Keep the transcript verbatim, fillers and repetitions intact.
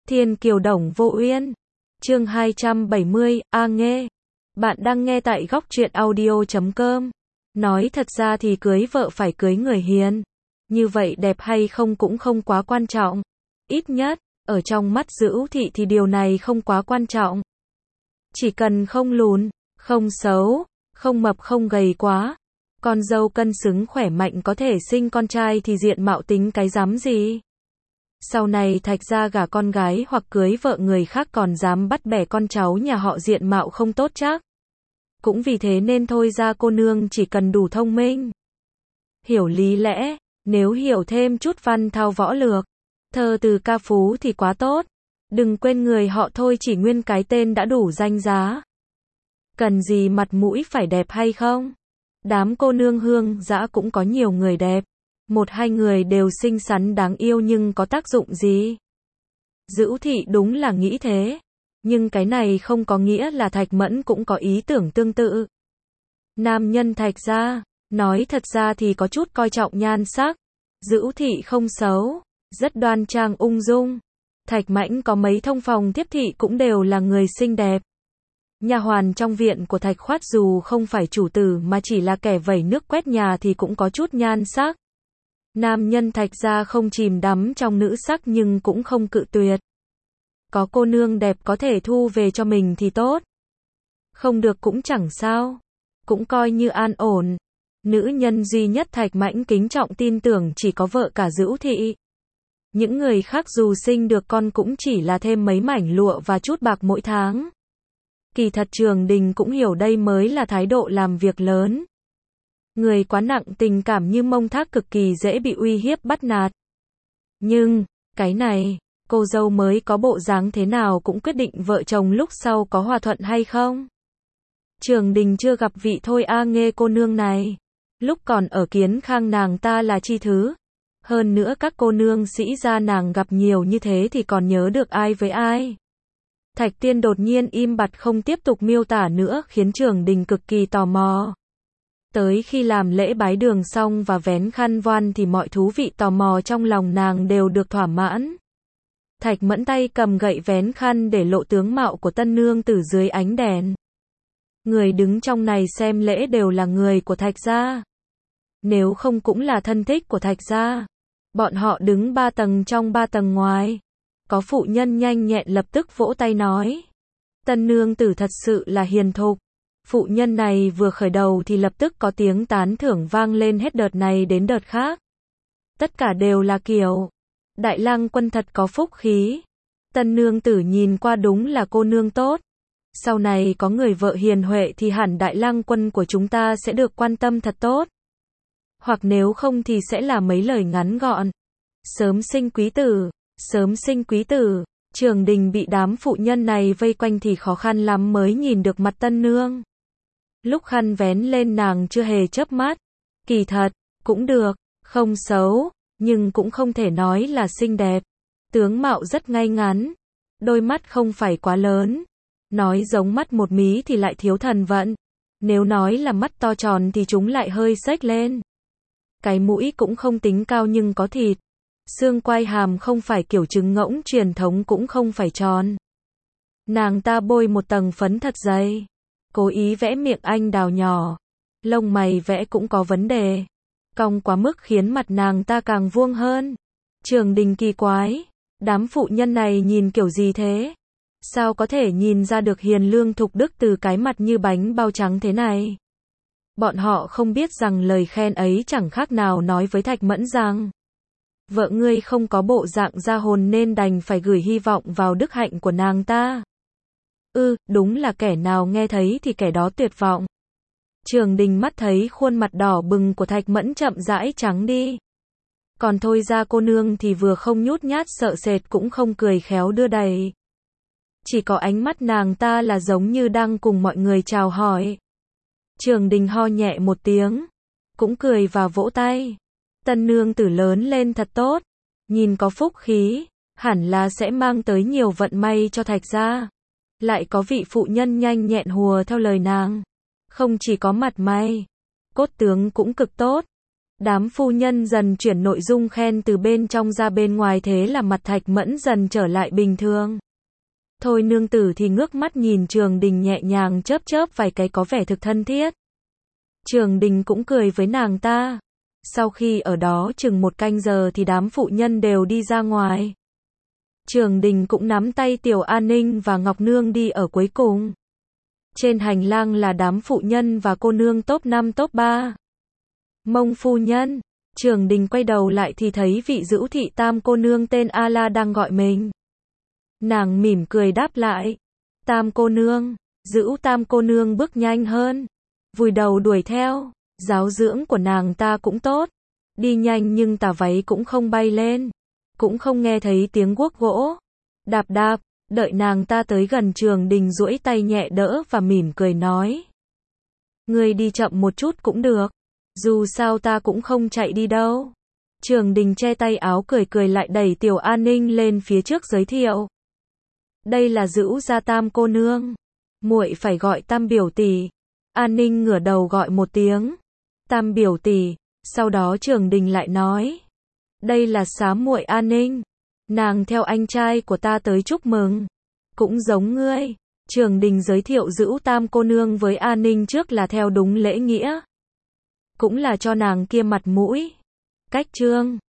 Thiên kiều đồng vô uyên. Chương hai trăm bảy mươi, A nghe. Bạn đang nghe tại góc truyện audio chấm com. Nói thật ra thì cưới vợ phải cưới người hiền. Như vậy đẹp hay không cũng không quá quan trọng. Ít nhất, ở trong mắt Dữu Thị thì điều này không quá quan trọng. Chỉ cần không lùn, không xấu, không mập không gầy quá. Con dâu cân xứng khỏe mạnh có thể sinh con trai thì diện mạo tính cái dám gì. Sau này Thạch gia gả con gái hoặc cưới vợ người khác còn dám bắt bẻ con cháu nhà họ diện mạo không tốt chắc. Cũng vì thế nên thôi ra cô nương chỉ cần đủ thông minh, hiểu lý lẽ, nếu hiểu thêm chút văn thao võ lược, thơ từ ca phú thì quá tốt. Đừng quên người họ Thôi chỉ nguyên cái tên đã đủ danh giá. Cần gì mặt mũi phải đẹp hay không? Đám cô nương hương dã cũng có nhiều người đẹp. Một hai người đều xinh xắn đáng yêu nhưng có tác dụng gì? Dữu Thị đúng là nghĩ thế. Nhưng cái này không có nghĩa là Thạch Mẫn cũng có ý tưởng tương tự. Nam nhân Thạch gia, nói thật ra thì có chút coi trọng nhan sắc. Dữu Thị không xấu, rất đoan trang ung dung. Thạch Mãnh có mấy thông phòng tiếp thị cũng đều là người xinh đẹp. Nha hoàn trong viện của Thạch Khoát dù không phải chủ tử mà chỉ là kẻ vẩy nước quét nhà thì cũng có chút nhan sắc. Nam nhân Thạch gia không chìm đắm trong nữ sắc nhưng cũng không cự tuyệt. Có cô nương đẹp có thể thu về cho mình thì tốt. Không được cũng chẳng sao. Cũng coi như an ổn. Nữ nhân duy nhất Thạch Mãnh kính trọng tin tưởng chỉ có vợ cả Dữu Thị. Những người khác dù sinh được con cũng chỉ là thêm mấy mảnh lụa và chút bạc mỗi tháng. Kỳ thật Trường Đình cũng hiểu đây mới là thái độ làm việc lớn. Người quá nặng tình cảm như Mông Thác cực kỳ dễ bị uy hiếp bắt nạt. Nhưng, cái này, cô dâu mới có bộ dáng thế nào cũng quyết định vợ chồng lúc sau có hòa thuận hay không. Trường Đình chưa gặp vị Thôi A nghe cô nương này. Lúc còn ở Kiến Khang nàng ta là chi thứ. Hơn nữa các cô nương sĩ gia nàng gặp nhiều như thế thì còn nhớ được ai với ai. Thạch Tiên đột nhiên im bặt không tiếp tục miêu tả nữa khiến Trường Đình cực kỳ tò mò. Tới khi làm lễ bái đường xong và vén khăn voan thì mọi thú vị tò mò trong lòng nàng đều được thỏa mãn. Thạch Mẫn tay cầm gậy vén khăn để lộ tướng mạo của tân nương từ dưới ánh đèn. Người đứng trong này xem lễ đều là người của Thạch gia. Nếu không cũng là thân thích của Thạch gia. Bọn họ đứng ba tầng trong ba tầng ngoài. Có phụ nhân nhanh nhẹn lập tức vỗ tay nói. Tân nương tử thật sự là hiền thục. Phụ nhân này vừa khởi đầu thì lập tức có tiếng tán thưởng vang lên hết đợt này đến đợt khác. Tất cả đều là kiểu. Đại lang quân thật có phúc khí. Tân nương tử nhìn qua đúng là cô nương tốt. Sau này có người vợ hiền huệ thì hẳn đại lang quân của chúng ta sẽ được quan tâm thật tốt. Hoặc nếu không thì sẽ là mấy lời ngắn gọn. Sớm sinh quý tử, sớm sinh quý tử. Trường Đình bị đám phụ nhân này vây quanh thì khó khăn lắm mới nhìn được mặt tân nương. Lúc khăn vén lên nàng chưa hề chớp mắt. Kỳ thật, cũng được, không xấu, nhưng cũng không thể nói là xinh đẹp. Tướng mạo rất ngay ngắn, đôi mắt không phải quá lớn. Nói giống mắt một mí thì lại thiếu thần vận. Nếu nói là mắt to tròn thì chúng lại hơi xếch lên. Cái mũi cũng không tính cao nhưng có thịt. Xương quai hàm không phải kiểu trứng ngỗng truyền thống cũng không phải tròn. Nàng ta bôi một tầng phấn thật dày. Cố ý vẽ miệng anh đào nhỏ. Lông mày vẽ cũng có vấn đề. Cong quá mức khiến mặt nàng ta càng vuông hơn. Trường Đình kỳ quái. Đám phụ nhân này nhìn kiểu gì thế? Sao có thể nhìn ra được hiền lương thục đức từ cái mặt như bánh bao trắng thế này? Bọn họ không biết rằng lời khen ấy chẳng khác nào nói với Thạch Mẫn rằng vợ ngươi không có bộ dạng ra hồn nên đành phải gửi hy vọng vào đức hạnh của nàng ta. Ừ, đúng là kẻ nào nghe thấy thì kẻ đó tuyệt vọng. Trường Đình mắt thấy khuôn mặt đỏ bừng của Thạch Mẫn chậm rãi trắng đi. Còn Thôi ra cô nương thì vừa không nhút nhát sợ sệt cũng không cười khéo đưa đẩy. Chỉ có ánh mắt nàng ta là giống như đang cùng mọi người chào hỏi. Trường Đình ho nhẹ một tiếng, cũng cười và vỗ tay. Tân nương tử lớn lên thật tốt, nhìn có phúc khí, hẳn là sẽ mang tới nhiều vận may cho Thạch gia. Lại có vị phụ nhân nhanh nhẹn hùa theo lời nàng. Không chỉ có mặt may, cốt tướng cũng cực tốt. Đám phu nhân dần chuyển nội dung khen từ bên trong ra bên ngoài, thế là mặt Thạch Mẫn dần trở lại bình thường. Thôi nương tử thì ngước mắt nhìn Trường Đình nhẹ nhàng chớp chớp vài cái có vẻ thực thân thiết. Trường Đình cũng cười với nàng ta. Sau khi ở đó chừng một canh giờ thì đám phụ nhân đều đi ra ngoài. Trường Đình cũng nắm tay Tiểu An Ninh và Ngọc Nương đi ở cuối cùng. Trên hành lang là đám phụ nhân và cô nương top năm top ba. Mông phu nhân, Trường Đình quay đầu lại thì thấy vị Dữu thị tam cô nương tên A La đang gọi mình. Nàng mỉm cười đáp lại. Tam cô nương, Dữu tam cô nương bước nhanh hơn, vùi đầu đuổi theo. Giáo dưỡng của nàng ta cũng tốt, đi nhanh nhưng tà váy cũng không bay lên, cũng không nghe thấy tiếng guốc gỗ. Đạp đạp, đợi nàng ta tới gần, Trường Đình duỗi tay nhẹ đỡ và mỉm cười nói. Ngươi đi chậm một chút cũng được, dù sao ta cũng không chạy đi đâu. Trường Đình che tay áo cười cười lại đẩy Tiểu An Ninh lên phía trước giới thiệu. Đây là Dữu gia tam cô nương, muội phải gọi tam biểu tỷ. An Ninh ngửa đầu gọi một tiếng. Tam biểu tỷ. Sau đó Trường Đình lại nói. Đây là xá muội An Ninh, nàng theo anh trai của ta tới chúc mừng. Cũng giống ngươi. Trường Đình giới thiệu Dữu tam cô nương với An Ninh trước là theo đúng lễ nghĩa, cũng là cho nàng kia mặt mũi. Cách chương